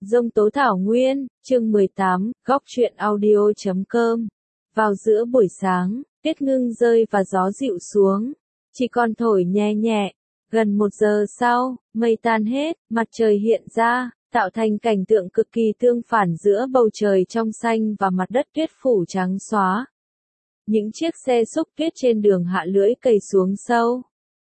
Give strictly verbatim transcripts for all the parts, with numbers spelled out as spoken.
Dông tố thảo nguyên, chương mười tám, góc truyện audio chấm com. Vào giữa buổi sáng, tuyết ngưng rơi và gió dịu xuống. Chỉ còn thổi nhẹ nhẹ. Gần một giờ sau, mây tan hết, mặt trời hiện ra, tạo thành cảnh tượng cực kỳ tương phản giữa bầu trời trong xanh và mặt đất tuyết phủ trắng xóa. Những chiếc xe xúc tuyết trên đường hạ lưỡi cày xuống sâu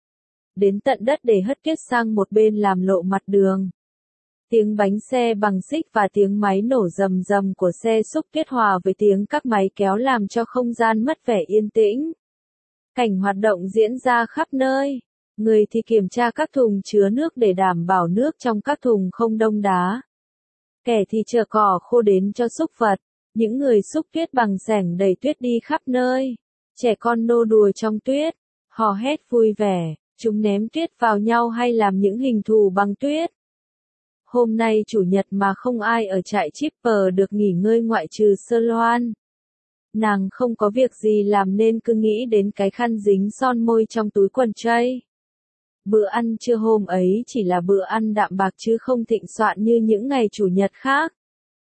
đến tận đất để hất tuyết sang một bên làm lộ mặt đường. Tiếng bánh xe bằng xích và tiếng máy nổ rầm rầm của xe xúc tuyết hòa với tiếng các máy kéo làm cho không gian mất vẻ yên tĩnh. Cảnh hoạt động diễn ra khắp nơi. Người thì kiểm tra các thùng chứa nước để đảm bảo nước trong các thùng không đông đá. Kẻ thì chở cỏ khô đến cho súc vật. Những người xúc tuyết bằng xẻng đẩy tuyết đi khắp nơi. Trẻ con nô đùa trong tuyết, hò hét vui vẻ, chúng ném tuyết vào nhau hay làm những hình thù bằng tuyết. Hôm nay chủ nhật mà không ai ở trại Chipper được nghỉ ngơi ngoại trừ Sơ Loan. Nàng không có việc gì làm nên cứ nghĩ đến cái khăn dính son môi trong túi quần Jay. Bữa ăn trưa hôm ấy chỉ là bữa ăn đạm bạc chứ không thịnh soạn như những ngày chủ nhật khác.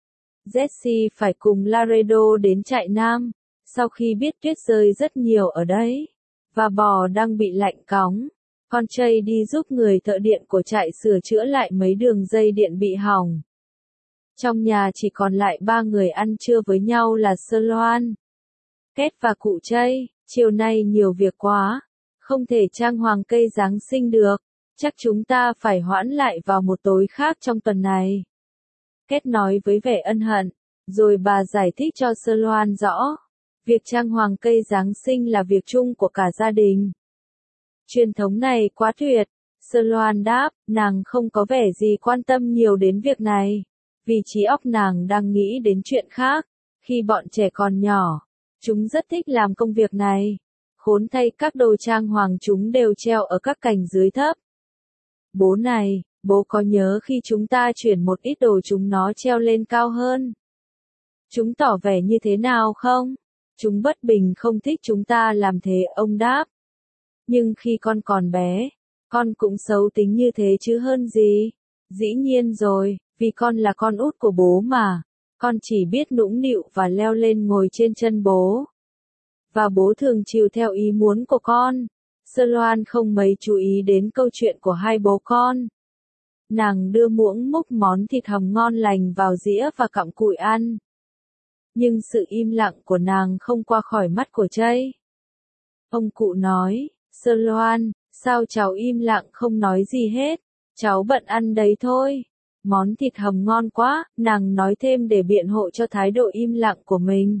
Jessie phải cùng Laredo đến trại Nam, sau khi biết tuyết rơi rất nhiều ở đấy, và bò đang bị lạnh cóng. Con Jay đi giúp người thợ điện của trại sửa chữa lại mấy đường dây điện bị hỏng. Trong nhà chỉ còn lại ba người ăn trưa với nhau là Sơ Loan, Kết và cụ Jay. Chiều nay nhiều việc quá, không thể trang hoàng cây Giáng sinh được, chắc chúng ta phải hoãn lại vào một tối khác trong tuần này. Kết nói với vẻ ân hận, rồi bà giải thích cho Sơ Loan rõ, việc trang hoàng cây Giáng sinh là việc chung của cả gia đình. Truyền thống này quá tuyệt. Sơ Loan đáp, nàng không có vẻ gì quan tâm nhiều đến việc này, vì trí óc nàng đang nghĩ đến chuyện khác. Khi bọn trẻ còn nhỏ, chúng rất thích làm công việc này. Khốn thay, các đồ trang hoàng chúng đều treo ở các cành dưới thấp. Bố này, bố có nhớ khi chúng ta chuyển một ít đồ chúng nó treo lên cao hơn? Chúng tỏ vẻ như thế nào không? Chúng bất bình không thích chúng ta làm thế, ông đáp. Nhưng khi con còn bé, con cũng xấu tính như thế chứ hơn gì. Dĩ nhiên rồi, vì con là con út của bố mà. Con chỉ biết nũng nịu và leo lên ngồi trên chân bố. Và bố thường chiều theo ý muốn của con. Sơ Loan không mấy chú ý đến câu chuyện của hai bố con. Nàng đưa muỗng múc món thịt hầm ngon lành vào dĩa và cặm cụi ăn. Nhưng sự im lặng của nàng không qua khỏi mắt của Jay. Ông cụ nói, Sơ Loan, sao cháu im lặng không nói gì hết? Cháu bận ăn đấy thôi. Món thịt hầm ngon quá, nàng nói thêm để biện hộ cho thái độ im lặng của mình.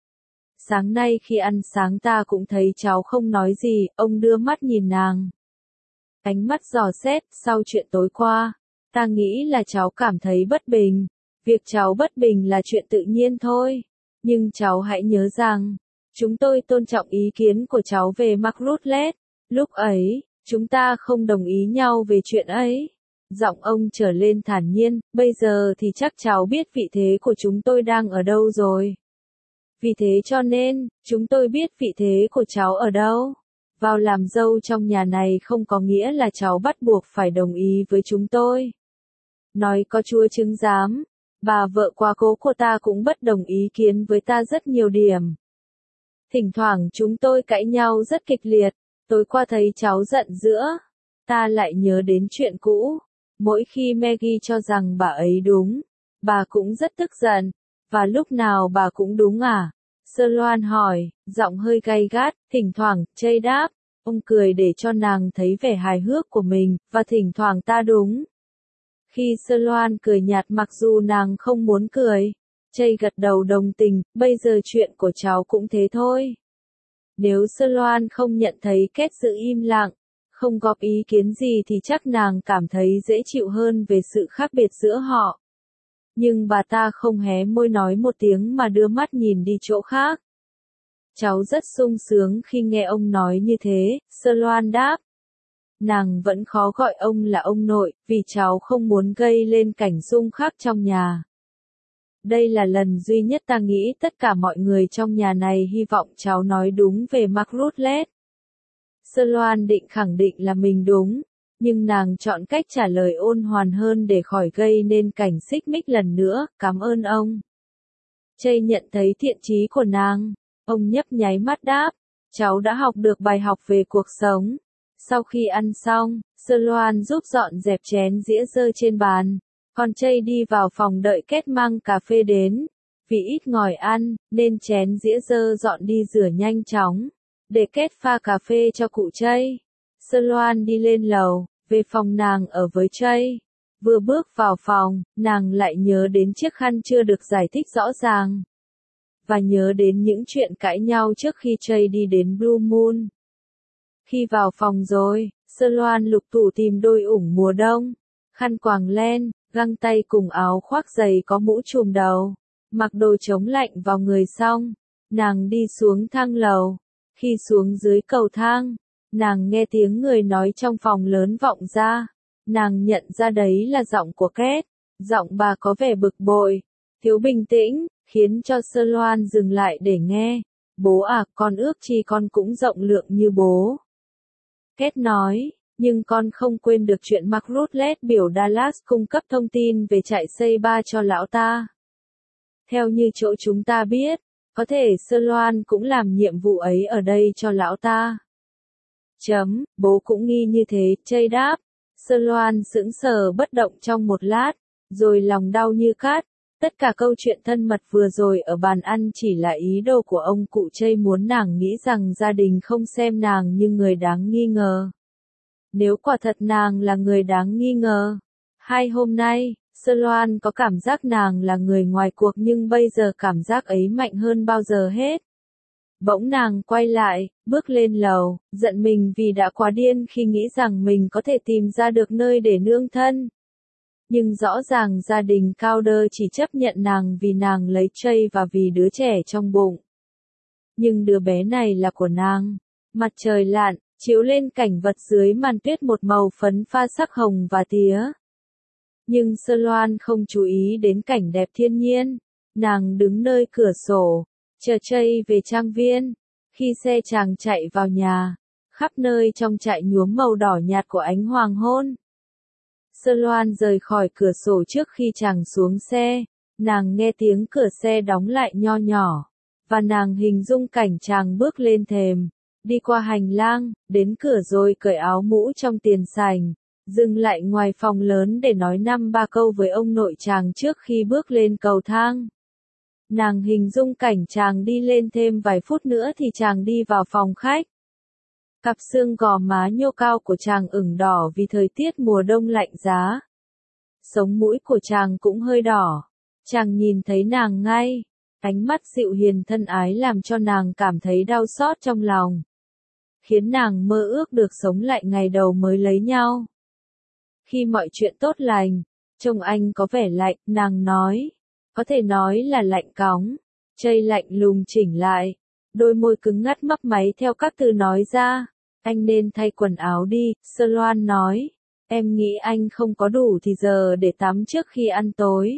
Sáng nay khi ăn sáng ta cũng thấy cháu không nói gì, ông đưa mắt nhìn nàng. Ánh mắt dò xét, sau chuyện tối qua, ta nghĩ là cháu cảm thấy bất bình. Việc cháu bất bình là chuyện tự nhiên thôi. Nhưng cháu hãy nhớ rằng, chúng tôi tôn trọng ý kiến của cháu về Mark Rutledge. Lúc ấy, chúng ta không đồng ý nhau về chuyện ấy. Giọng ông trở lên thản nhiên, bây giờ thì chắc cháu biết vị thế của chúng tôi đang ở đâu rồi. Vì thế cho nên, chúng tôi biết vị thế của cháu ở đâu. Vào làm dâu trong nhà này không có nghĩa là cháu bắt buộc phải đồng ý với chúng tôi. Nói có Chúa chứng giám, bà vợ quá cố của ta cũng bất đồng ý kiến với ta rất nhiều điểm. Thỉnh thoảng chúng tôi cãi nhau rất kịch liệt. Tối qua thấy cháu giận giữa, ta lại nhớ đến chuyện cũ. Mỗi khi Maggie cho rằng bà ấy đúng, bà cũng rất tức giận. Và lúc nào bà cũng đúng à? Sơ Loan hỏi, giọng hơi gay gắt. Thỉnh thoảng, Jay đáp. Ông cười để cho nàng thấy vẻ hài hước của mình, và thỉnh thoảng ta đúng. Khi Sơ Loan cười nhạt mặc dù nàng không muốn cười, Jay gật đầu đồng tình, bây giờ chuyện của cháu cũng thế thôi. Nếu Sơ Loan không nhận thấy Kết giữ im lặng, không góp ý kiến gì thì chắc nàng cảm thấy dễ chịu hơn về sự khác biệt giữa họ. Nhưng bà ta không hé môi nói một tiếng mà đưa mắt nhìn đi chỗ khác. Cháu rất sung sướng khi nghe ông nói như thế, Sơ Loan đáp. Nàng vẫn khó gọi ông là ông nội, vì cháu không muốn gây lên cảnh xung khắc trong nhà. Đây là lần duy nhất ta nghĩ tất cả mọi người trong nhà này hy vọng cháu nói đúng về Mark Rutledge. Sơ Loan định khẳng định là mình đúng, Nhưng nàng chọn cách trả lời ôn hoàn hơn để khỏi gây nên cảnh xích mích lần nữa, cảm ơn ông. Chây nhận thấy thiện chí của nàng, ông nhấp nháy mắt đáp, cháu đã học được bài học về cuộc sống. Sau khi ăn xong, Sơ Loan giúp dọn dẹp chén dĩa dơ trên bàn, còn Chây đi vào phòng đợi Kết mang cà phê đến. Vì ít ngòi ăn, nên chén dĩa dơ dọn đi rửa nhanh chóng, để Kết pha cà phê cho cụ Chây. Sơ Loan đi lên lầu, về phòng nàng ở với Chây. Vừa bước vào phòng, nàng lại nhớ đến chiếc khăn chưa được giải thích rõ ràng. Và nhớ đến những chuyện cãi nhau trước khi Chây đi đến Blue Moon. Khi vào phòng rồi, Sơ Loan lục tủ tìm đôi ủng mùa đông, khăn quàng len, găng tay cùng áo khoác dày có mũ trùm đầu. Mặc đồ chống lạnh vào người xong, nàng đi xuống thang lầu. Khi xuống dưới cầu thang, nàng nghe tiếng người nói trong phòng lớn vọng ra. Nàng nhận ra đấy là giọng của Kết. Giọng bà có vẻ bực bội, thiếu bình tĩnh, khiến cho Sơ Loan dừng lại để nghe. Bố à, con ước chi con cũng rộng lượng như bố. Kết nói, nhưng con không quên được chuyện Mark Rutledge biểu Dallas cung cấp thông tin về trại xây ba cho lão ta. Theo như chỗ chúng ta biết, có thể Sơ Loan cũng làm nhiệm vụ ấy ở đây cho lão ta. Chấm, bố cũng nghi như thế, Chây đáp. Sơ Loan sững sờ bất động trong một lát, rồi lòng đau như cát. Tất cả câu chuyện thân mật vừa rồi ở bàn ăn chỉ là ý đồ của ông cụ Chây muốn nàng nghĩ rằng gia đình không xem nàng như người đáng nghi ngờ. Nếu quả thật nàng là người đáng nghi ngờ, hai hôm nay, Sơ Loan có cảm giác nàng là người ngoài cuộc nhưng bây giờ cảm giác ấy mạnh hơn bao giờ hết. Bỗng nàng quay lại, bước lên lầu, giận mình vì đã quá điên khi nghĩ rằng mình có thể tìm ra được nơi để nương thân. Nhưng rõ ràng gia đình cao đơ chỉ chấp nhận nàng vì nàng lấy Chây và vì đứa trẻ trong bụng. Nhưng đứa bé này là của nàng. Mặt trời lặn, chiếu lên cảnh vật dưới màn tuyết một màu phấn pha sắc hồng và tía. Nhưng Sơ Loan không chú ý đến cảnh đẹp thiên nhiên. Nàng đứng nơi cửa sổ, chờ Chây về trang viên. Khi xe chàng chạy vào nhà, khắp nơi trong trại nhuốm màu đỏ nhạt của ánh hoàng hôn. Sơ Loan rời khỏi cửa sổ trước khi chàng xuống xe, nàng nghe tiếng cửa xe đóng lại nho nhỏ, và nàng hình dung cảnh chàng bước lên thềm, đi qua hành lang, đến cửa rồi cởi áo mũ trong tiền sảnh, dừng lại ngoài phòng lớn để nói năm ba câu với ông nội chàng trước khi bước lên cầu thang. Nàng hình dung cảnh chàng đi lên thêm vài phút nữa thì chàng đi vào phòng khách. Cặp xương gò má nhô cao của chàng ửng đỏ vì thời tiết mùa đông lạnh giá. Sống mũi của chàng cũng hơi đỏ. Chàng nhìn thấy nàng ngay. Ánh mắt dịu hiền thân ái làm cho nàng cảm thấy đau xót trong lòng. Khiến nàng mơ ước được sống lại ngày đầu mới lấy nhau. Khi mọi chuyện tốt lành, trông anh có vẻ lạnh, nàng nói. Có thể nói là lạnh cóng. Chây lạnh lùng chỉnh lại. Đôi môi cứng ngắt mấp máy theo các từ nói ra. Anh nên thay quần áo đi, Sơ Loan nói. Em nghĩ anh không có đủ thì giờ để tắm trước khi ăn tối.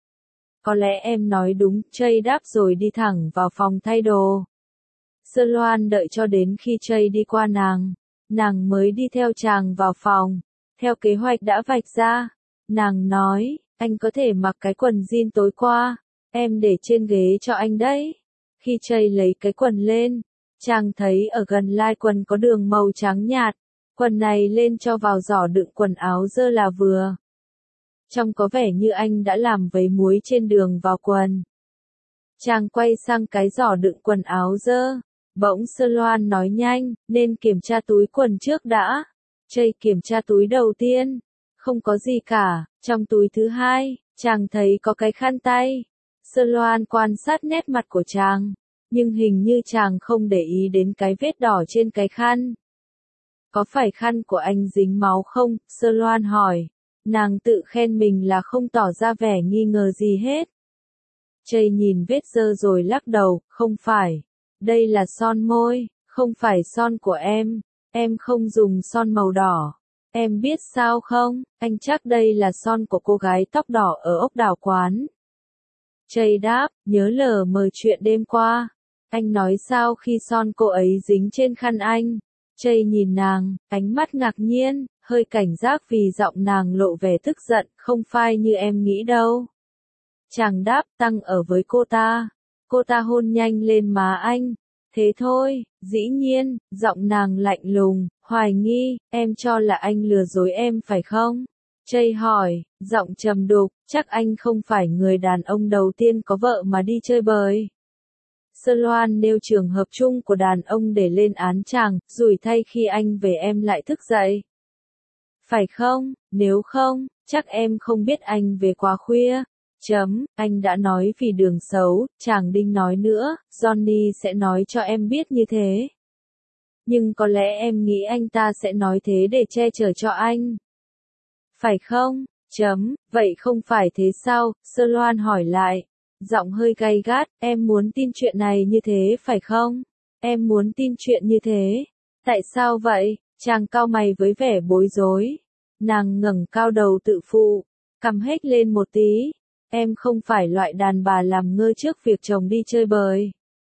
Có lẽ em nói đúng, Chây đáp rồi đi thẳng vào phòng thay đồ. Sơ Loan đợi cho đến khi Chây đi qua nàng. Nàng mới đi theo chàng vào phòng. Theo kế hoạch đã vạch ra. Nàng nói, anh có thể mặc cái quần jean tối qua. Em để trên ghế cho anh đấy. Khi Chây lấy cái quần lên, chàng thấy ở gần lai quần có đường màu trắng nhạt. Quần này lên cho vào giỏ đựng quần áo dơ là vừa. Trông có vẻ như anh đã làm vấy muối trên đường vào quần. Chàng quay sang cái giỏ đựng quần áo dơ. Bỗng Sơ Loan nói nhanh, nên kiểm tra túi quần trước đã. Chây kiểm tra túi đầu tiên. Không có gì cả. Trong túi thứ hai, chàng thấy có cái khăn tay. Sơ Loan quan sát nét mặt của chàng. Nhưng hình như chàng không để ý đến cái vết đỏ trên cái khăn. Có phải khăn của anh dính máu không? Sơ Loan hỏi. Nàng tự khen mình là không tỏ ra vẻ nghi ngờ gì hết. Chây nhìn vết dơ rồi lắc đầu, không phải. Đây là son môi, không phải son của em. Em không dùng son màu đỏ. Em biết sao không? Anh chắc đây là son của cô gái tóc đỏ ở ốc đảo quán. Chây đáp, nhớ lờ mờ chuyện đêm qua. Anh nói sao khi son cô ấy dính trên khăn anh? Chây nhìn nàng, ánh mắt ngạc nhiên, hơi cảnh giác vì giọng nàng lộ vẻ tức giận, không phai như em nghĩ đâu. Chàng đáp, tăng ở với cô ta. Cô ta hôn nhanh lên má anh. Thế thôi, dĩ nhiên, giọng nàng lạnh lùng, hoài nghi, em cho là anh lừa dối em phải không? Chây hỏi, giọng trầm đục, chắc anh không phải người đàn ông đầu tiên có vợ mà đi chơi bời. Sơ Loan nêu trường hợp chung của đàn ông để lên án chàng, rủi thay khi anh về em lại thức dậy. Phải không, nếu không, chắc em không biết anh về quá khuya. Chấm, anh đã nói vì đường xấu, chàng đinh nói nữa, Johnny sẽ nói cho em biết như thế. Nhưng có lẽ em nghĩ anh ta sẽ nói thế để che chở cho anh. Phải không? Chấm, vậy không phải thế sao? Sơ Loan hỏi lại. Giọng hơi gay gắt, em muốn tin chuyện này như thế phải không? Em muốn tin chuyện như thế. Tại sao vậy? Chàng cau mày với vẻ bối rối. Nàng ngẩng cao đầu tự phụ, cằm hếch lên một tí. Em không phải loại đàn bà làm ngơ trước việc chồng đi chơi bời.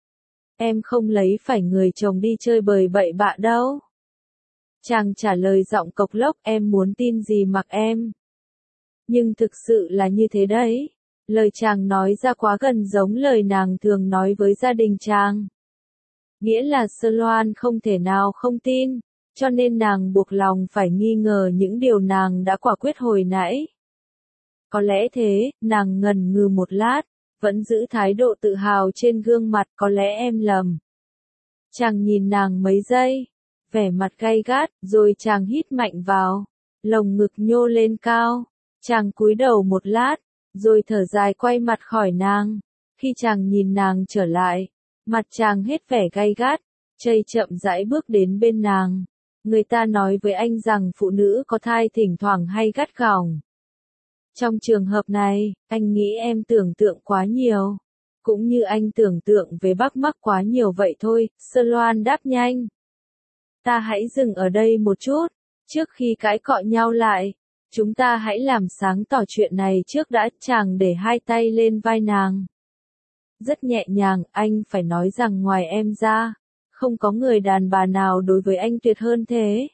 Em không lấy phải người chồng đi chơi bời bậy bạ đâu. Chàng trả lời giọng cộc lốc, em muốn tin gì mặc em. Nhưng thực sự là như thế đấy. Lời chàng nói ra quá gần giống lời nàng thường nói với gia đình chàng. Nghĩa là Sơ Loan không thể nào không tin, cho nên nàng buộc lòng phải nghi ngờ những điều nàng đã quả quyết hồi nãy. Có lẽ thế, nàng ngần ngừ một lát, vẫn giữ thái độ tự hào trên gương mặt, có lẽ em lầm. Chàng nhìn nàng mấy giây, vẻ mặt gay gắt, rồi chàng hít mạnh vào, lồng ngực nhô lên cao, chàng cúi đầu một lát, rồi thở dài quay mặt khỏi nàng. Khi chàng nhìn nàng trở lại, mặt chàng hết vẻ gay gắt, chây chậm rãi bước đến bên nàng. Người ta nói với anh rằng phụ nữ có thai thỉnh thoảng hay gắt gỏng. Trong trường hợp này, anh nghĩ em tưởng tượng quá nhiều. Cũng như anh tưởng tượng về Bắc Mắc quá nhiều vậy thôi, Sơ Loan đáp nhanh. Ta hãy dừng ở đây một chút, trước khi cãi cọ nhau lại. Chúng ta hãy làm sáng tỏ chuyện này trước đã. Chàng để hai tay lên vai nàng. Rất nhẹ nhàng, anh phải nói rằng ngoài em ra, không có người đàn bà nào đối với anh tuyệt hơn thế.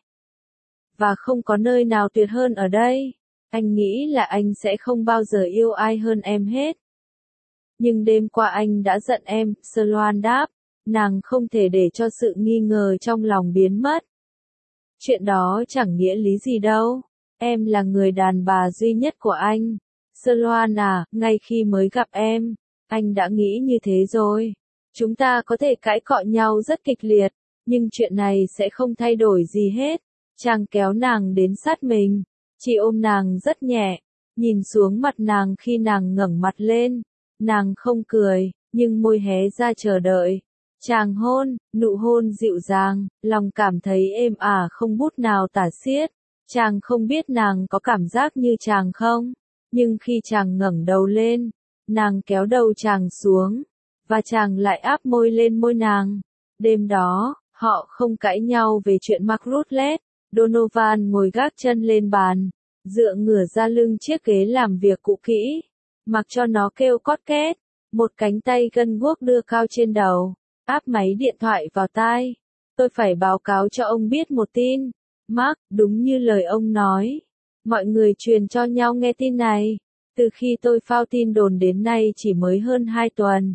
Và không có nơi nào tuyệt hơn ở đây. Anh nghĩ là anh sẽ không bao giờ yêu ai hơn em hết. Nhưng đêm qua anh đã giận em, Sơ Loan đáp. Nàng không thể để cho sự nghi ngờ trong lòng biến mất. Chuyện đó chẳng nghĩa lý gì đâu. Em là người đàn bà duy nhất của anh. Sơ Loan à, ngay khi mới gặp em, anh đã nghĩ như thế rồi. Chúng ta có thể cãi cọ nhau rất kịch liệt, nhưng chuyện này sẽ không thay đổi gì hết. Chàng kéo nàng đến sát mình, chỉ ôm nàng rất nhẹ, nhìn xuống mặt nàng khi nàng ngẩng mặt lên. Nàng không cười, nhưng môi hé ra chờ đợi. Chàng hôn, nụ hôn dịu dàng, lòng cảm thấy êm ả không bút nào tả xiết. Chàng không biết nàng có cảm giác như chàng không, nhưng khi chàng ngẩng đầu lên, nàng kéo đầu chàng xuống, và chàng lại áp môi lên môi nàng. Đêm đó, họ không cãi nhau về chuyện Mark Rutledge. Donovan ngồi gác chân lên bàn, dựa ngửa ra lưng chiếc ghế làm việc cũ kỹ, mặc cho nó kêu cót két. Một cánh tay gân guốc đưa cao trên đầu, áp máy điện thoại vào tai. Tôi phải báo cáo cho ông biết một tin. Mark, đúng như lời ông nói. Mọi người truyền cho nhau nghe tin này. Từ khi tôi phao tin đồn đến nay chỉ mới hơn hai tuần.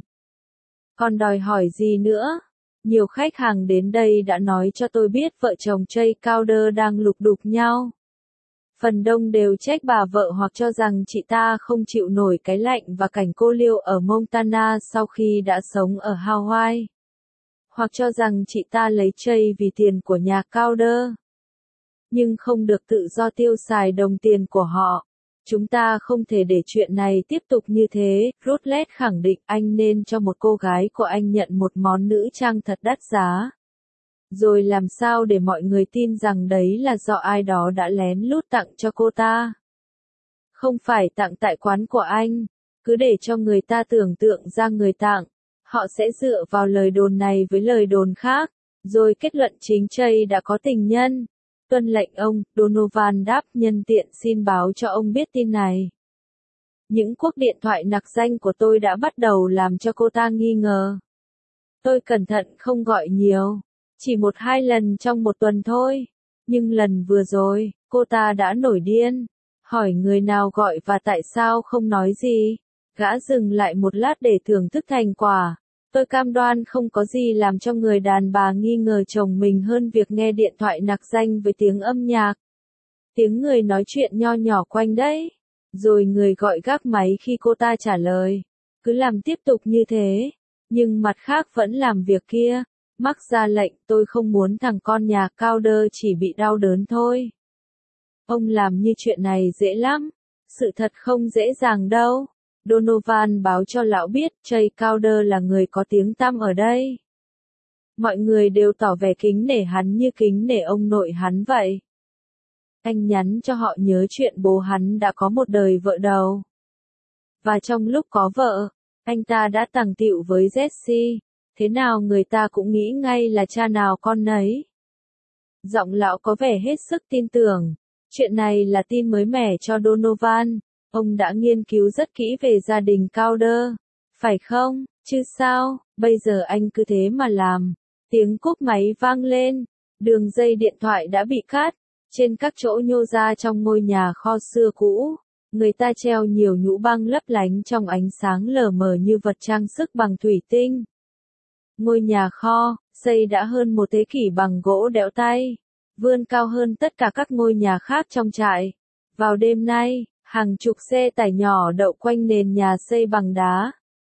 Còn đòi hỏi gì nữa? Nhiều khách hàng đến đây đã nói cho tôi biết vợ chồng Jay Crowder đang lục đục nhau. Phần đông đều trách bà vợ hoặc cho rằng chị ta không chịu nổi cái lạnh và cảnh cô liêu ở Montana sau khi đã sống ở Hawaii. Hoặc cho rằng chị ta lấy Jay vì tiền của nhà Crowder. Nhưng không được tự do tiêu xài đồng tiền của họ. Chúng ta không thể để chuyện này tiếp tục như thế. Rutledge khẳng định anh nên cho một cô gái của anh nhận một món nữ trang thật đắt giá. Rồi làm sao để mọi người tin rằng đấy là do ai đó đã lén lút tặng cho cô ta. Không phải tặng tại quán của anh. Cứ để cho người ta tưởng tượng ra người tặng. Họ sẽ dựa vào lời đồn này với lời đồn khác. Rồi kết luận chính Jay đã có tình nhân. Tuân lệnh ông, Donovan đáp, nhân tiện xin báo cho ông biết tin này. Những cuộc điện thoại nặc danh của tôi đã bắt đầu làm cho cô ta nghi ngờ. Tôi cẩn thận không gọi nhiều, chỉ một hai lần trong một tuần thôi. Nhưng lần vừa rồi, cô ta đã nổi điên. Hỏi người nào gọi và tại sao không nói gì. Gã dừng lại một lát để thưởng thức thành quả. Tôi cam đoan không có gì làm cho người đàn bà nghi ngờ chồng mình hơn việc nghe điện thoại nặc danh với tiếng âm nhạc. Tiếng người nói chuyện nho nhỏ quanh đấy. Rồi người gọi gác máy khi cô ta trả lời. Cứ làm tiếp tục như thế. Nhưng mặt khác vẫn làm việc kia. Mark ra lệnh, tôi không muốn thằng con nhà Cowder chỉ bị đau đớn thôi. Ông làm như chuyện này dễ lắm. Sự thật không dễ dàng đâu. Donovan báo cho lão biết Jay Cowder là người có tiếng tăm ở đây. Mọi người đều tỏ vẻ kính nể hắn như kính nể ông nội hắn vậy. Anh nhắn cho họ nhớ chuyện bố hắn đã có một đời vợ đầu. Và trong lúc có vợ, anh ta đã tàng tiệu với Jesse. Thế nào người ta cũng nghĩ ngay là cha nào con nấy. Giọng lão có vẻ hết sức tin tưởng. Chuyện này là tin mới mẻ cho Donovan. Ông đã nghiên cứu rất kỹ về gia đình Cowder. Phải không, chứ sao, bây giờ anh cứ thế mà làm. Tiếng cúp máy vang lên. Đường dây điện thoại đã bị cắt. Trên các chỗ nhô ra trong ngôi nhà kho xưa cũ, người ta treo nhiều nhũ băng lấp lánh trong ánh sáng lờ mờ như vật trang sức bằng thủy tinh. Ngôi nhà kho, xây đã hơn một thế kỷ bằng gỗ đẽo tay, vươn cao hơn tất cả các ngôi nhà khác trong trại. Vào đêm nay, hàng chục xe tải nhỏ đậu quanh nền nhà xây bằng đá.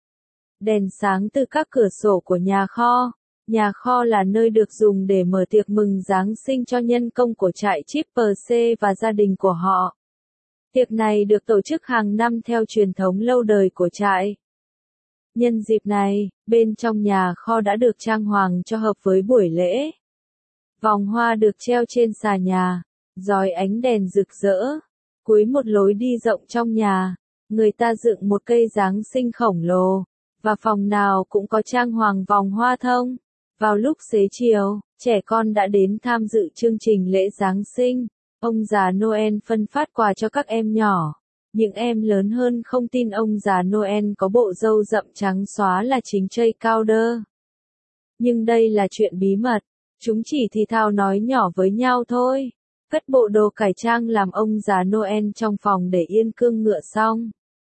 Đèn sáng từ các cửa sổ của nhà kho. Nhà kho là nơi được dùng để mở tiệc mừng Giáng sinh cho nhân công của trại Chipper C và gia đình của họ. Tiệc này được tổ chức hàng năm theo truyền thống lâu đời của trại. Nhân dịp này, bên trong nhà kho đã được trang hoàng cho hợp với buổi lễ. Vòng hoa được treo trên xà nhà, dòi ánh đèn rực rỡ. Cuối một lối đi rộng trong nhà, người ta dựng một cây Giáng sinh khổng lồ, và phòng nào cũng có trang hoàng vòng hoa thông. Vào lúc xế chiều, trẻ con đã đến tham dự chương trình lễ Giáng sinh. Ông già Noel phân phát quà cho các em nhỏ. Những em lớn hơn không tin ông già Noel có bộ râu rậm trắng xóa là chính Jay Cowder. Nhưng đây là chuyện bí mật. Chúng chỉ thì thào nói nhỏ với nhau thôi. Cất bộ đồ cải trang làm ông già Noel trong phòng để yên cương ngựa xong.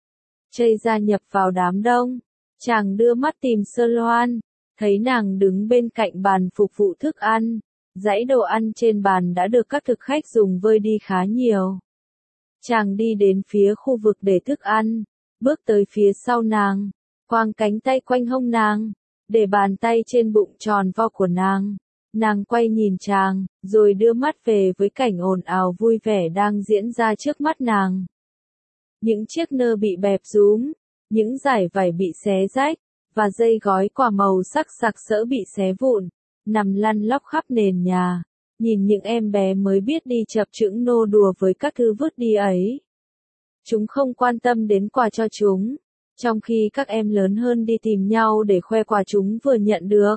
Jay gia nhập vào đám đông. Chàng đưa mắt tìm Sloan. Thấy nàng đứng bên cạnh bàn phục vụ thức ăn, dãy đồ ăn trên bàn đã được các thực khách dùng vơi đi khá nhiều. Chàng đi đến phía khu vực để thức ăn, bước tới phía sau nàng, quàng cánh tay quanh hông nàng, để bàn tay trên bụng tròn vo của nàng. Nàng quay nhìn chàng, rồi đưa mắt về với cảnh ồn ào vui vẻ đang diễn ra trước mắt nàng. Những chiếc nơ bị bẹp rúm, những dải vải bị xé rách, và dây gói quà màu sắc sặc sỡ bị xé vụn, nằm lăn lóc khắp nền nhà. Nhìn những em bé mới biết đi chập chững nô đùa với các thứ vứt đi ấy. Chúng không quan tâm đến quà cho chúng, trong khi các em lớn hơn đi tìm nhau để khoe quà chúng vừa nhận được.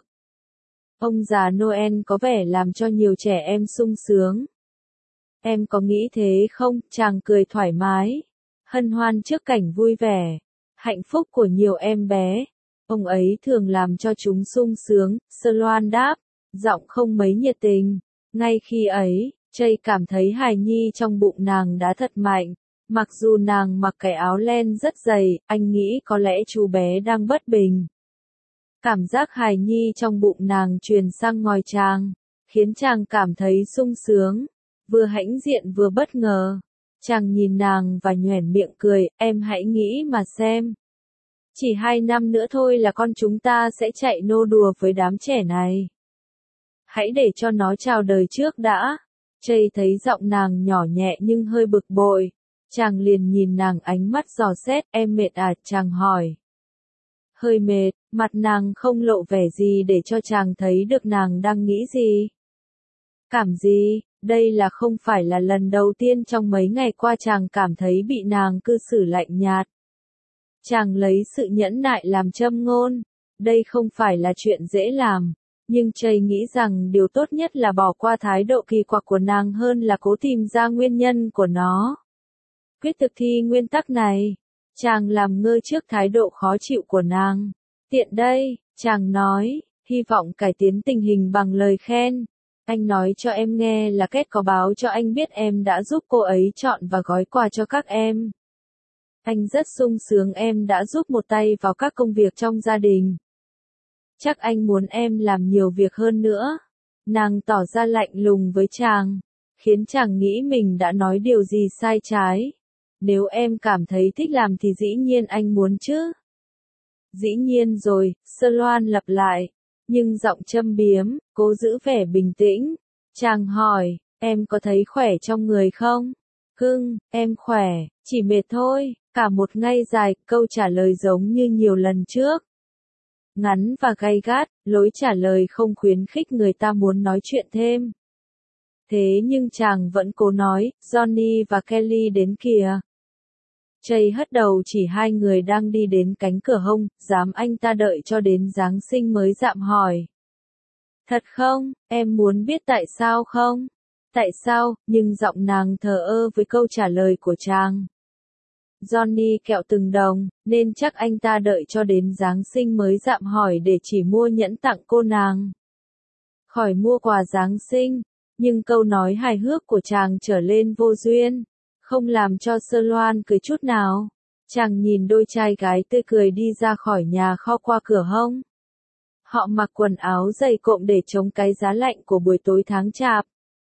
Ông già Noel có vẻ làm cho nhiều trẻ em sung sướng. Em có nghĩ thế không? Chàng cười thoải mái, hân hoan trước cảnh vui vẻ, hạnh phúc của nhiều em bé. Ông ấy thường làm cho chúng sung sướng, Sloan đáp, giọng không mấy nhiệt tình. Ngay khi ấy, Jay cảm thấy hài nhi trong bụng nàng đã thật mạnh. Mặc dù nàng mặc cái áo len rất dày, anh nghĩ có lẽ chú bé đang bất bình. Cảm giác hài nhi trong bụng nàng truyền sang ngòi chàng, khiến chàng cảm thấy sung sướng, vừa hãnh diện vừa bất ngờ. Chàng nhìn nàng và nhoẻn miệng cười, em hãy nghĩ mà xem. Chỉ hai năm nữa thôi là con chúng ta sẽ chạy nô đùa với đám trẻ này. Hãy để cho nó chào đời trước đã. Jay thấy giọng nàng nhỏ nhẹ nhưng hơi bực bội. Chàng liền nhìn nàng ánh mắt dò xét, em mệt à? Chàng hỏi. Hơi mệt, mặt nàng không lộ vẻ gì để cho chàng thấy được nàng đang nghĩ gì. Cảm gì? Đây là không phải là lần đầu tiên trong mấy ngày qua chàng cảm thấy bị nàng cư xử lạnh nhạt. Chàng lấy sự nhẫn nại làm châm ngôn. Đây không phải là chuyện dễ làm. Nhưng Jay nghĩ rằng điều tốt nhất là bỏ qua thái độ kỳ quặc của nàng hơn là cố tìm ra nguyên nhân của nó. Quyết thực thi nguyên tắc này. Chàng làm ngơ trước thái độ khó chịu của nàng. Tiện đây, chàng nói, hy vọng cải tiến tình hình bằng lời khen. Anh nói cho em nghe là Kết có báo cho anh biết em đã giúp cô ấy chọn và gói quà cho các em. Anh rất sung sướng em đã giúp một tay vào các công việc trong gia đình. Chắc anh muốn em làm nhiều việc hơn nữa. Nàng tỏ ra lạnh lùng với chàng, khiến chàng nghĩ mình đã nói điều gì sai trái. Nếu em cảm thấy thích làm thì dĩ nhiên anh muốn chứ. Dĩ nhiên rồi, Sơ Loan lặp lại, nhưng giọng châm biếm, cố giữ vẻ bình tĩnh. Chàng hỏi, em có thấy khỏe trong người không? Cưng, em khỏe, chỉ mệt thôi. Cả một ngày dài, câu trả lời giống như nhiều lần trước. Ngắn và gay gắt, lối trả lời không khuyến khích người ta muốn nói chuyện thêm. Thế nhưng chàng vẫn cố nói, Johnny và Kelly đến kìa. Jay hất đầu chỉ hai người đang đi đến cánh cửa hông, dám anh ta đợi cho đến Giáng sinh mới dạm hỏi. Thật không, em muốn biết tại sao không? Tại sao, nhưng giọng nàng thờ ơ với câu trả lời của chàng. Johnny kẹo từng đồng, nên chắc anh ta đợi cho đến Giáng sinh mới dạm hỏi để chỉ mua nhẫn tặng cô nàng. Khỏi mua quà Giáng sinh, nhưng câu nói hài hước của chàng trở lên vô duyên, không làm cho Sơ Loan cười chút nào. Chàng nhìn đôi trai gái tươi cười đi ra khỏi nhà kho qua cửa hông. Họ mặc quần áo dày cộm để chống cái giá lạnh của buổi tối tháng chạp.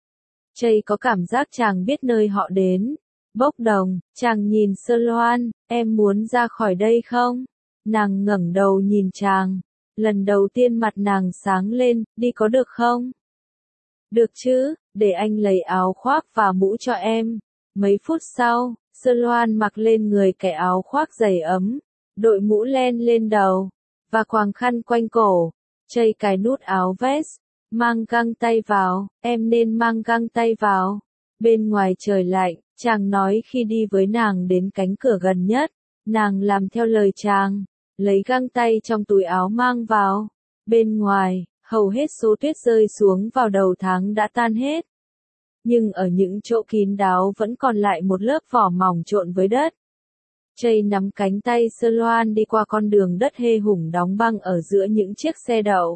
Jay có cảm giác chàng biết nơi họ đến. Bốc đồng, chàng nhìn Sơ Loan, em muốn ra khỏi đây không? Nàng ngẩng đầu nhìn chàng. Lần đầu tiên mặt nàng sáng lên, đi có được không? Được chứ, để anh lấy áo khoác và mũ cho em. Mấy phút sau, Sơ Loan mặc lên người cái áo khoác dày ấm, đội mũ len lên đầu, và quàng khăn quanh cổ. Jay cài nút áo vest, mang găng tay vào, em nên mang găng tay vào. Bên ngoài trời lạnh, chàng nói khi đi với nàng đến cánh cửa gần nhất, nàng làm theo lời chàng, lấy găng tay trong túi áo mang vào. Bên ngoài, hầu hết số tuyết rơi xuống vào đầu tháng đã tan hết. Nhưng ở những chỗ kín đáo vẫn còn lại một lớp vỏ mỏng trộn với đất. Jay nắm cánh tay Sơ Loan đi qua con đường đất hê hủng đóng băng ở giữa những chiếc xe đậu.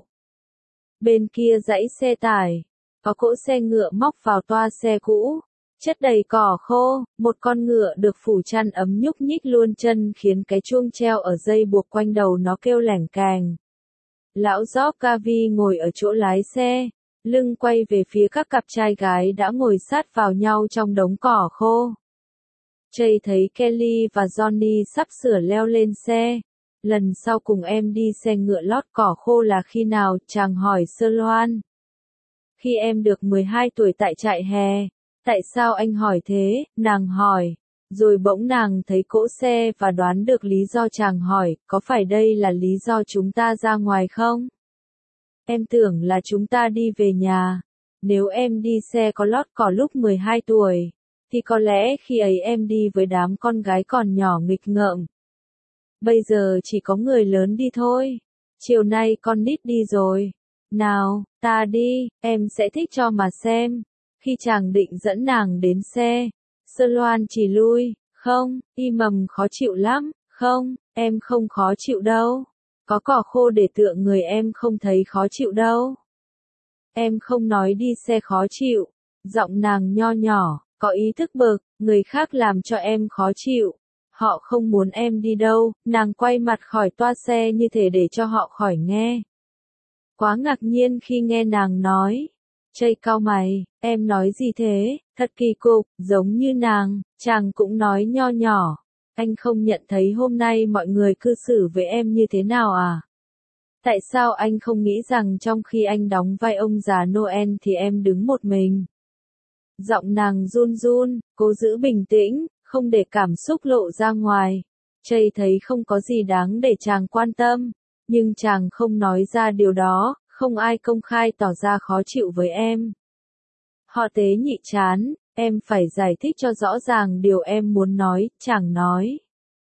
Bên kia dãy xe tải, có cỗ xe ngựa móc vào toa xe cũ, chất đầy cỏ khô, một con ngựa được phủ chăn ấm nhúc nhích luôn chân khiến cái chuông treo ở dây buộc quanh đầu nó kêu lẻng càng. Lão Job Cavi ngồi ở chỗ lái xe, lưng quay về phía các cặp trai gái đã ngồi sát vào nhau trong đống cỏ khô. Jay thấy Kelly và Johnny sắp sửa leo lên xe. Lần sau cùng em đi xe ngựa lót cỏ khô là khi nào? Chàng hỏi Sơ Loan. Khi em được mười hai tuổi tại trại hè. Tại sao anh hỏi thế? Nàng hỏi. Rồi bỗng nàng thấy cỗ xe và đoán được lý do chàng hỏi, có phải đây là lý do chúng ta ra ngoài không? Em tưởng là chúng ta đi về nhà. Nếu em đi xe có lót cỏ lúc mười hai tuổi, thì có lẽ khi ấy em đi với đám con gái còn nhỏ nghịch ngợm. Bây giờ chỉ có người lớn đi thôi. Chiều nay con nít đi rồi. Nào, ta đi, em sẽ thích cho mà xem. Khi chàng định dẫn nàng đến xe, Sơ Loan chỉ lui. Không, y mầm khó chịu lắm. Không, em không khó chịu đâu. Có cỏ khô để tựa người em không thấy khó chịu đâu. Em không nói đi xe khó chịu. Giọng nàng nho nhỏ, có ý thức bực, người khác làm cho em khó chịu. Họ không muốn em đi đâu, nàng quay mặt khỏi toa xe như thể để cho họ khỏi nghe. Quá ngạc nhiên khi nghe nàng nói. Jay cau mày, em nói gì thế, thật kỳ cục, giống như nàng, chàng cũng nói nho nhỏ. Anh không nhận thấy hôm nay mọi người cư xử với em như thế nào à? Tại sao anh không nghĩ rằng trong khi anh đóng vai ông già Noel thì em đứng một mình? Giọng nàng run run, cố giữ bình tĩnh, không để cảm xúc lộ ra ngoài. Jay thấy không có gì đáng để chàng quan tâm, nhưng chàng không nói ra điều đó, không ai công khai tỏ ra khó chịu với em. Họ tế nhị chán, em phải giải thích cho rõ ràng điều em muốn nói, chàng nói.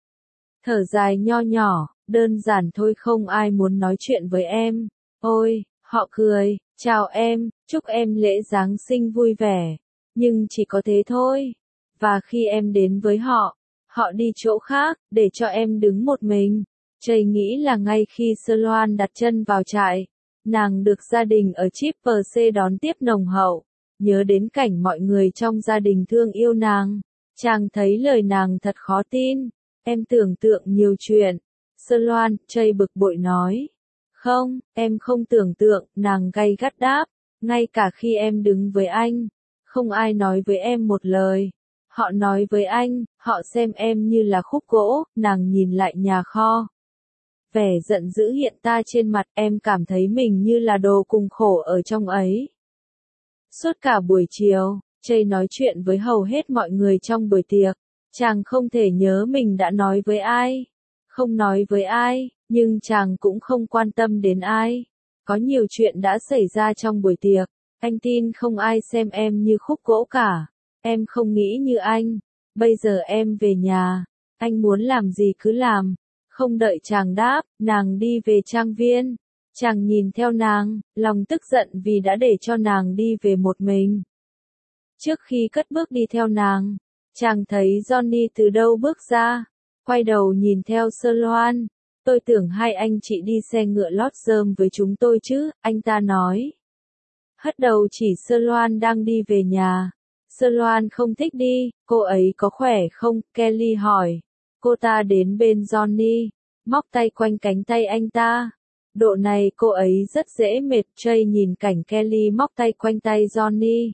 Thở dài nho nhỏ, đơn giản thôi, không ai muốn nói chuyện với em. Ôi, họ cười, chào em, chúc em lễ Giáng sinh vui vẻ. Nhưng chỉ có thế thôi. Và khi em đến với họ, họ đi chỗ khác, để cho em đứng một mình. Jay nghĩ là ngay khi Sơ Loan đặt chân vào trại, Nàng được gia đình ở Triple C đón tiếp nồng hậu, nhớ đến cảnh mọi người trong gia đình thương yêu nàng. Chàng thấy lời nàng thật khó tin, em tưởng tượng nhiều chuyện. Sơ Loan, Chây bực bội nói. Không, em không tưởng tượng, nàng gay gắt đáp, ngay cả khi em đứng với anh, không ai nói với em một lời. Họ nói với anh, họ xem em như là khúc gỗ, nàng nhìn lại nhà kho. Vẻ giận dữ hiện ta trên mặt, em cảm thấy mình như là đồ cùng khổ ở trong ấy. Suốt cả buổi chiều, Chây nói chuyện với hầu hết mọi người trong buổi tiệc. Chàng không thể nhớ mình đã nói với ai, không nói với ai, nhưng chàng cũng không quan tâm đến ai. Có nhiều chuyện đã xảy ra trong buổi tiệc, anh tin không ai xem em như khúc gỗ cả. Em không nghĩ như anh, bây giờ em về nhà, anh muốn làm gì cứ làm. Không đợi chàng đáp, nàng đi về trang viên. Chàng nhìn theo nàng, lòng tức giận vì đã để cho nàng đi về một mình. Trước khi cất bước đi theo nàng, chàng thấy Johnny từ đâu bước ra, quay đầu nhìn theo Sơ Loan. Tôi tưởng hai anh chị đi xe ngựa lót rơm với chúng tôi chứ, anh ta nói. Hất đầu chỉ Sơ Loan đang đi về nhà. Sơ Loan không thích đi, cô ấy có khỏe không? Kelly hỏi. Cô ta đến bên Johnny, móc tay quanh cánh tay anh ta. Độ này cô ấy rất dễ mệt. Jay nhìn cảnh Kelly móc tay quanh tay Johnny.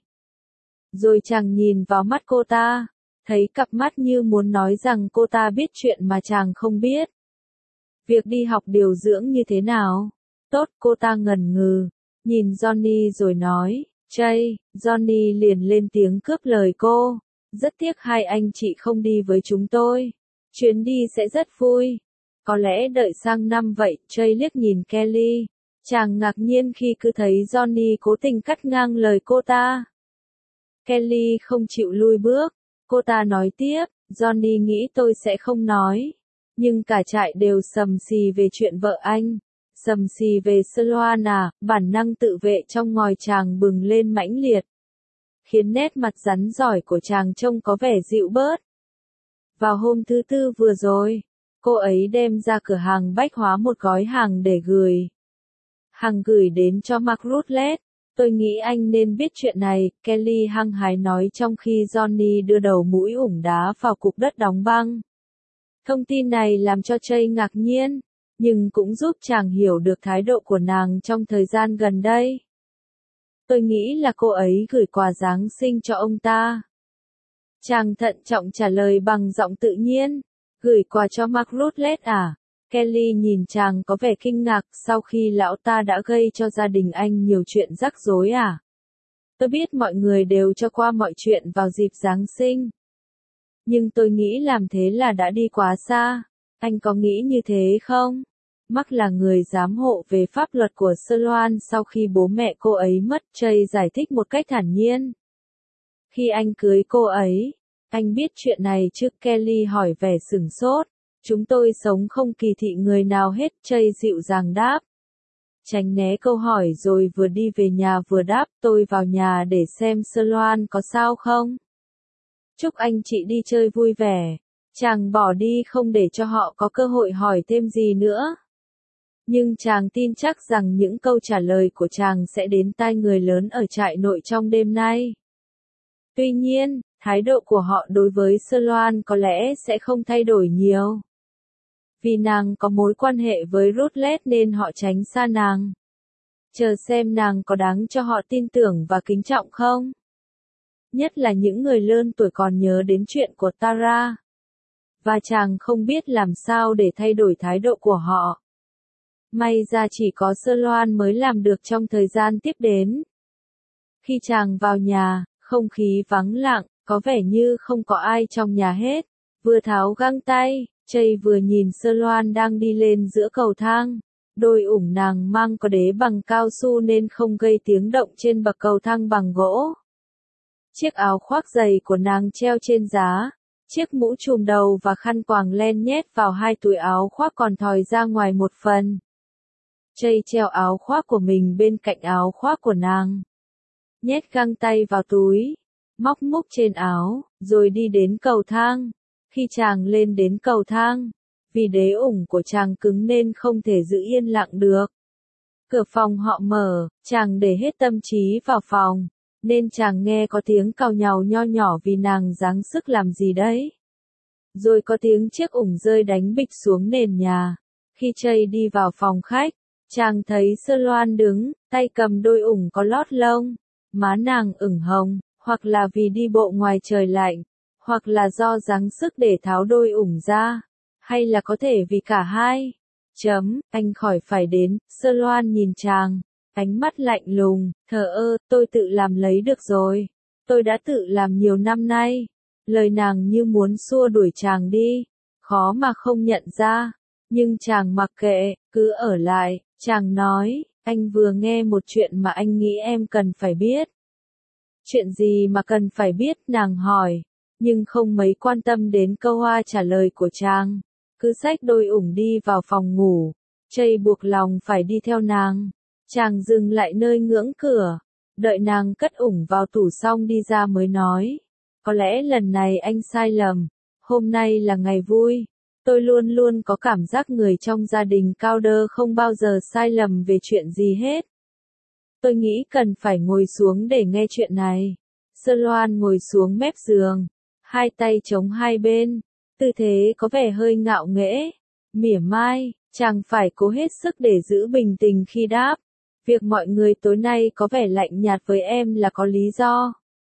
Rồi chàng nhìn vào mắt cô ta, thấy cặp mắt như muốn nói rằng cô ta biết chuyện mà chàng không biết. Việc đi học điều dưỡng như thế nào? Tốt, cô ta ngần ngừ, nhìn Johnny rồi nói. Jay, Johnny liền lên tiếng cướp lời cô. Rất tiếc hai anh chị không đi với chúng tôi. Chuyến đi sẽ rất vui. Có lẽ đợi sang năm vậy. Jay liếc nhìn Kelly. Chàng ngạc nhiên khi cứ thấy Johnny cố tình cắt ngang lời cô ta. Kelly không chịu lui bước. Cô ta nói tiếp, Johnny nghĩ tôi sẽ không nói. Nhưng cả trại đều sầm xì về chuyện vợ anh. Sầm xì về Sơ Loan à, bản năng tự vệ trong ngòi chàng bừng lên mãnh liệt. Khiến nét mặt rắn giỏi của chàng trông có vẻ dịu bớt. Vào hôm thứ tư vừa rồi, cô ấy đem ra cửa hàng bách hóa một gói hàng để gửi. Hàng gửi đến cho Mark Rutledge. Tôi nghĩ anh nên biết chuyện này, Kelly hăng hái nói trong khi Johnny đưa đầu mũi ủng đá vào cục đất đóng băng. Thông tin này làm cho Jay ngạc nhiên, nhưng cũng giúp chàng hiểu được thái độ của nàng trong thời gian gần đây. Tôi nghĩ là cô ấy gửi quà Giáng sinh cho ông ta. Chàng thận trọng trả lời bằng giọng tự nhiên. Gửi quà cho Mark Rutledge à? Kelly nhìn chàng có vẻ kinh ngạc sau khi lão ta đã gây cho gia đình anh nhiều chuyện rắc rối à? Tôi biết mọi người đều cho qua mọi chuyện vào dịp Giáng sinh. Nhưng tôi nghĩ làm thế là đã đi quá xa. Anh có nghĩ như thế không? Mark là người giám hộ về pháp luật của Sơ Loan sau khi bố mẹ cô ấy mất. Jay giải thích một cách thản nhiên. Khi anh cưới cô ấy, anh biết chuyện này chứ? Kelly hỏi vẻ sửng sốt. Chúng tôi sống không kỳ thị người nào hết. Jay dịu dàng đáp. Tránh né câu hỏi rồi vừa đi về nhà vừa đáp. Tôi vào nhà để xem Sơ Loan có sao không. Chúc anh chị đi chơi vui vẻ. Chàng bỏ đi không để cho họ có cơ hội hỏi thêm gì nữa. Nhưng chàng tin chắc rằng những câu trả lời của chàng sẽ đến tai người lớn ở trại nội trong đêm nay. Tuy nhiên, thái độ của họ đối với Sơ Loan có lẽ sẽ không thay đổi nhiều. Vì nàng có mối quan hệ với Rutledge nên họ tránh xa nàng. Chờ xem nàng có đáng cho họ tin tưởng và kính trọng không? Nhất là những người lớn tuổi còn nhớ đến chuyện của Tara. Và chàng không biết làm sao để thay đổi thái độ của họ. May ra chỉ có Sơ Loan mới làm được trong thời gian tiếp đến. Khi chàng vào nhà, không khí vắng lặng, có vẻ như không có ai trong nhà hết. Vừa tháo găng tay, Jay vừa nhìn Sơ Loan đang đi lên giữa cầu thang. Đôi ủng nàng mang có đế bằng cao su nên không gây tiếng động trên bậc cầu thang bằng gỗ. Chiếc áo khoác dày của nàng treo trên giá. Chiếc mũ trùm đầu và khăn quàng len nhét vào hai túi áo khoác còn thòi ra ngoài một phần. Jay treo áo khoác của mình bên cạnh áo khoác của nàng. Nhét găng tay vào túi, móc múc trên áo, rồi đi đến cầu thang. Khi chàng lên đến cầu thang, vì đế ủng của chàng cứng nên không thể giữ yên lặng được. Cửa phòng họ mở, chàng để hết tâm trí vào phòng, nên chàng nghe có tiếng cào nhàu nho nhỏ vì nàng giáng sức làm gì đấy. Rồi có tiếng chiếc ủng rơi đánh bịch xuống nền nhà. Khi Chây đi vào phòng khách, chàng thấy Sơ Loan đứng, tay cầm đôi ủng có lót lông, má nàng ửng hồng, hoặc là vì đi bộ ngoài trời lạnh, hoặc là do giáng sức để tháo đôi ủng ra, hay là có thể vì cả hai. Chấm, anh khỏi phải đến, Sơ Loan nhìn chàng, ánh mắt lạnh lùng, thờ ơ, tôi tự làm lấy được rồi. Tôi đã tự làm nhiều năm nay. Lời nàng như muốn xua đuổi chàng đi, khó mà không nhận ra. Nhưng chàng mặc kệ, cứ ở lại, chàng nói, anh vừa nghe một chuyện mà anh nghĩ em cần phải biết. Chuyện gì mà cần phải biết, nàng hỏi, nhưng không mấy quan tâm đến câu hoa trả lời của chàng. Cứ xách đôi ủng đi vào phòng ngủ, Chây buộc lòng phải đi theo nàng. Chàng dừng lại nơi ngưỡng cửa, đợi nàng cất ủng vào tủ xong đi ra mới nói. Có lẽ lần này anh sai lầm, hôm nay là ngày vui. Tôi luôn luôn có cảm giác người trong gia đình cao đơ không bao giờ sai lầm về chuyện gì hết. Tôi nghĩ cần phải ngồi xuống để nghe chuyện này. Sơ Loan ngồi xuống mép giường, hai tay chống hai bên, tư thế có vẻ hơi ngạo nghễ, mỉa mai, chàng phải cố hết sức để giữ bình tĩnh khi đáp. Việc mọi người tối nay có vẻ lạnh nhạt với em là có lý do.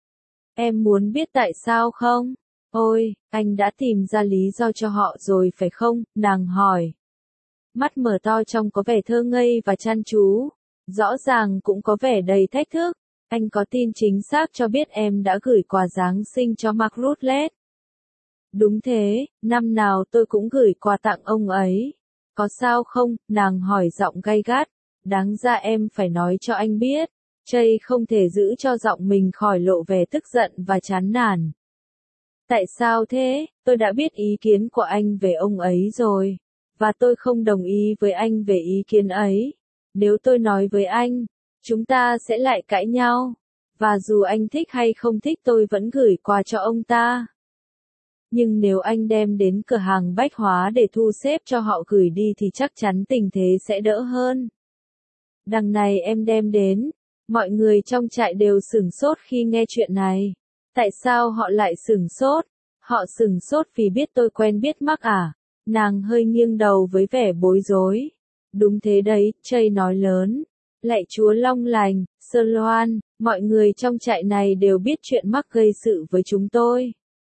Em muốn biết tại sao không? Ôi, anh đã tìm ra lý do cho họ rồi phải không? Nàng hỏi. Mắt mở to trong có vẻ thơ ngây và chăm chú. Rõ ràng cũng có vẻ đầy thách thức. Anh có tin chính xác cho biết em đã gửi quà Giáng sinh cho Mark Rutledge. Đúng thế, năm nào tôi cũng gửi quà tặng ông ấy. Có sao không? Nàng hỏi giọng gay gắt. Đáng ra em phải nói cho anh biết. Chây không thể giữ cho giọng mình khỏi lộ vẻ tức giận và chán nản. Tại sao thế? Tôi đã biết ý kiến của anh về ông ấy rồi. Và tôi không đồng ý với anh về ý kiến ấy. Nếu tôi nói với anh, chúng ta sẽ lại cãi nhau. Và dù anh thích hay không thích tôi vẫn gửi quà cho ông ta. Nhưng nếu anh đem đến cửa hàng bách hóa để thu xếp cho họ gửi đi thì chắc chắn tình thế sẽ đỡ hơn. Đằng này em đem đến. Mọi người trong trại đều sửng sốt khi nghe chuyện này. Tại sao họ lại sửng sốt? Họ sửng sốt vì biết tôi quen biết Mark à? Nàng hơi nghiêng đầu với vẻ bối rối. Đúng thế đấy, Chây nói lớn. Lạy Chúa Long Lành, Sơ Loan, mọi người trong trại này đều biết chuyện Mark gây sự với chúng tôi.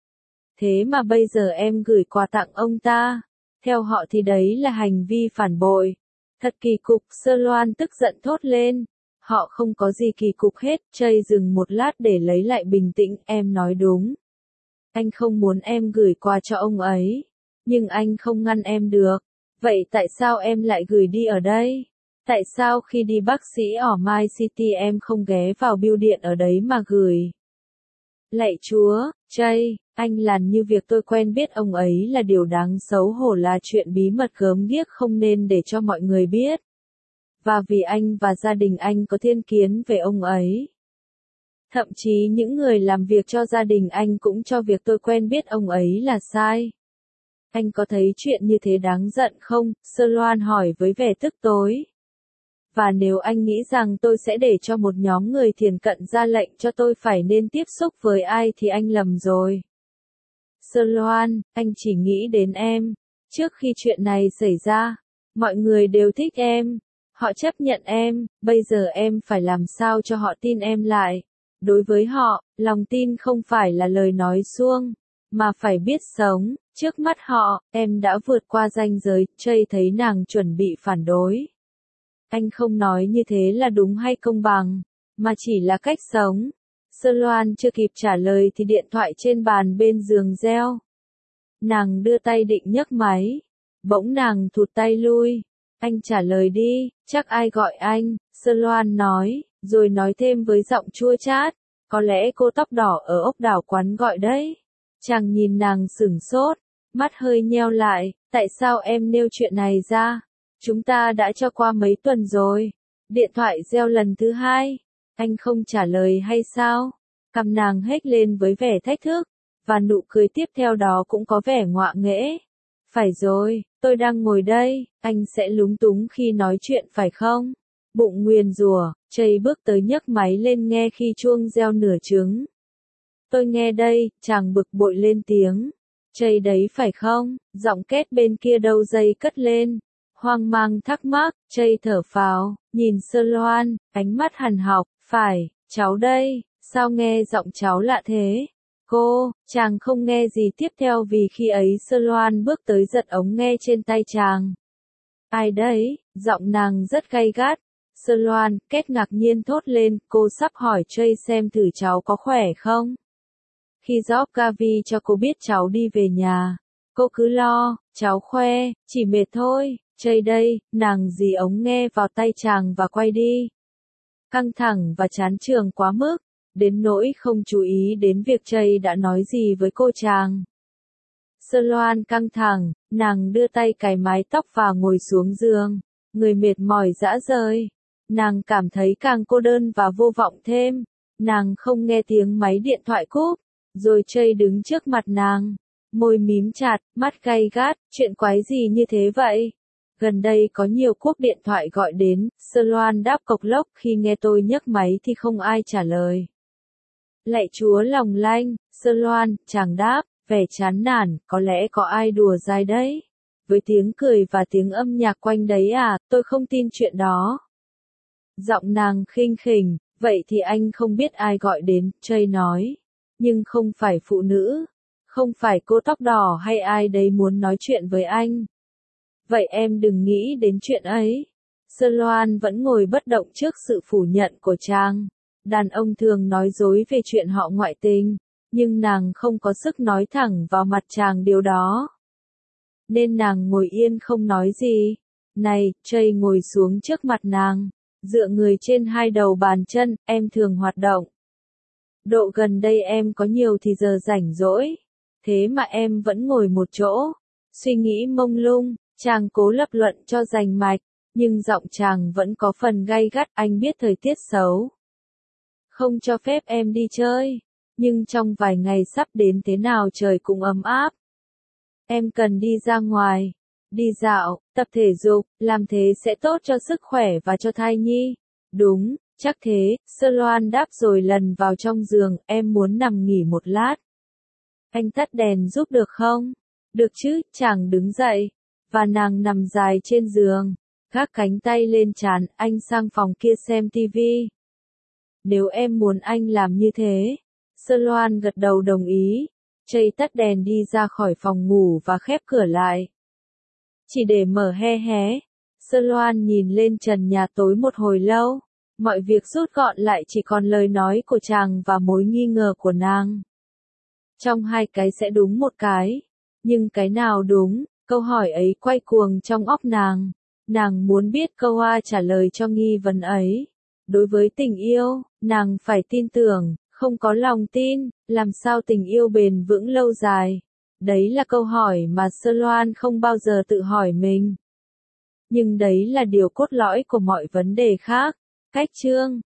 Thế mà bây giờ em gửi quà tặng ông ta. Theo họ thì đấy là hành vi phản bội. Thật kỳ cục, Sơ Loan tức giận thốt lên. Họ không có gì kỳ cục hết, Chây dừng một lát để lấy lại bình tĩnh, em nói đúng. Anh không muốn em gửi quà cho ông ấy, nhưng anh không ngăn em được. Vậy tại sao em lại gửi đi ở đây? Tại sao khi đi bác sĩ ở My City em không ghé vào bưu điện ở đấy mà gửi? Lạy Chúa, Chây, anh làm như việc tôi quen biết ông ấy là điều đáng xấu hổ, là chuyện bí mật gớm ghiếc không nên để cho mọi người biết. Và vì anh và gia đình anh có thiên kiến về ông ấy. Thậm chí những người làm việc cho gia đình anh cũng cho việc tôi quen biết ông ấy là sai. Anh có thấy chuyện như thế đáng giận không? Sơ Loan hỏi với vẻ tức tối. Và nếu anh nghĩ rằng tôi sẽ để cho một nhóm người thiền cận ra lệnh cho tôi phải nên tiếp xúc với ai thì anh lầm rồi. Sơ Loan, anh chỉ nghĩ đến em. Trước khi chuyện này xảy ra, mọi người đều thích em. Họ chấp nhận em, bây giờ em phải làm sao cho họ tin em lại. Đối với họ, lòng tin không phải là lời nói suông, mà phải biết sống. Trước mắt họ, em đã vượt qua ranh giới. Chây thấy nàng chuẩn bị phản đối. Anh không nói như thế là đúng hay công bằng, mà chỉ là cách sống. Sơ Loan chưa kịp trả lời thì điện thoại trên bàn bên giường reo. Nàng đưa tay định nhấc máy. Bỗng nàng thụt tay lui. Anh trả lời đi, chắc ai gọi anh, Sơ Loan nói, rồi nói thêm với giọng chua chát. Có lẽ cô tóc đỏ ở ốc đảo quán gọi đấy. Chàng nhìn nàng sửng sốt, mắt hơi nheo lại, tại sao em nêu chuyện này ra? Chúng ta đã cho qua mấy tuần rồi. Điện thoại reo lần thứ hai. Anh không trả lời hay sao? Cằm nàng hếch lên với vẻ thách thức, và nụ cười tiếp theo đó cũng có vẻ ngọa nghễ. Phải rồi, tôi đang ngồi đây, anh sẽ lúng túng khi nói chuyện phải không? Bụng nguyền rủa, Trey bước tới nhấc máy lên nghe khi chuông reo nửa trứng. Tôi nghe đây, chàng bực bội lên tiếng. Trey đấy phải không? Giọng két bên kia đầu dây cất lên. Hoang mang thắc mắc, Trey thở phào, nhìn Sơ Loan, ánh mắt hằn học, phải, cháu đây, sao nghe giọng cháu lạ thế? Cô, chàng không nghe gì tiếp theo vì khi ấy Sơ Loan bước tới giật ống nghe trên tay chàng. Ai đấy? Giọng nàng rất gay gắt. Sơ Loan, két ngạc nhiên thốt lên, cô sắp hỏi Trey xem thử cháu có khỏe không? Khi Job Gavi cho cô biết cháu đi về nhà, cô cứ lo, cháu khoe, chỉ mệt thôi. Trey đây, nàng dí ống nghe vào tay chàng và quay đi. Căng thẳng và chán trường quá mức, đến nỗi không chú ý đến việc Trey đã nói gì với cô chàng. Sơ Loan căng thẳng, nàng đưa tay cài mái tóc và ngồi xuống giường, người mệt mỏi rã rời. Nàng cảm thấy càng cô đơn và vô vọng thêm, nàng không nghe tiếng máy điện thoại cúp, rồi Trey đứng trước mặt nàng, môi mím chặt, mắt gay gắt, chuyện quái gì như thế vậy? Gần đây có nhiều cuộc điện thoại gọi đến, Sơ Loan đáp cộc lốc, khi nghe tôi nhấc máy thì không ai trả lời. Lạy Chúa lòng lanh, Sơ Loan, chàng đáp, vẻ chán nản, có lẽ có ai đùa dai đấy. Với tiếng cười và tiếng âm nhạc quanh đấy à, tôi không tin chuyện đó. Giọng nàng khinh khỉnh, vậy thì anh không biết ai gọi đến, Trey nói. Nhưng không phải phụ nữ, không phải cô tóc đỏ hay ai đấy muốn nói chuyện với anh. Vậy em đừng nghĩ đến chuyện ấy. Sơ Loan vẫn ngồi bất động trước sự phủ nhận của chàng. Đàn ông thường nói dối về chuyện họ ngoại tình, nhưng nàng không có sức nói thẳng vào mặt chàng điều đó. Nên nàng ngồi yên không nói gì. Này, Trey ngồi xuống trước mặt nàng, dựa người trên hai đầu bàn chân, em thường hoạt động. Độ gần đây em có nhiều thì giờ rảnh rỗi, thế mà em vẫn ngồi một chỗ, suy nghĩ mông lung. Chàng cố lập luận cho rành mạch, nhưng giọng chàng vẫn có phần gay gắt, anh biết thời tiết xấu. Không cho phép em đi chơi, nhưng trong vài ngày sắp đến thế nào trời cũng ấm áp. Em cần đi ra ngoài, đi dạo, tập thể dục, làm thế sẽ tốt cho sức khỏe và cho thai nhi. Đúng, chắc thế, Sơ Loan đáp rồi lần vào trong giường, em muốn nằm nghỉ một lát. Anh tắt đèn giúp được không? Được chứ, chàng đứng dậy. Và nàng nằm dài trên giường, gác cánh tay lên trán, anh sang phòng kia xem tivi. Nếu em muốn anh làm như thế. Sơ Loan gật đầu đồng ý. Trey tắt đèn đi ra khỏi phòng ngủ và khép cửa lại. Chỉ để mở he hé. Sơ Loan nhìn lên trần nhà tối một hồi lâu. Mọi việc rút gọn lại chỉ còn lời nói của chàng và mối nghi ngờ của nàng. Trong hai cái sẽ đúng một cái. Nhưng cái nào đúng? Câu hỏi ấy quay cuồng trong óc nàng. Nàng muốn biết câu A trả lời cho nghi vấn ấy. Đối với tình yêu, nàng phải tin tưởng, không có lòng tin, làm sao tình yêu bền vững lâu dài? Đấy là câu hỏi mà Sơ Loan không bao giờ tự hỏi mình. Nhưng đấy là điều cốt lõi của mọi vấn đề khác. Cách chương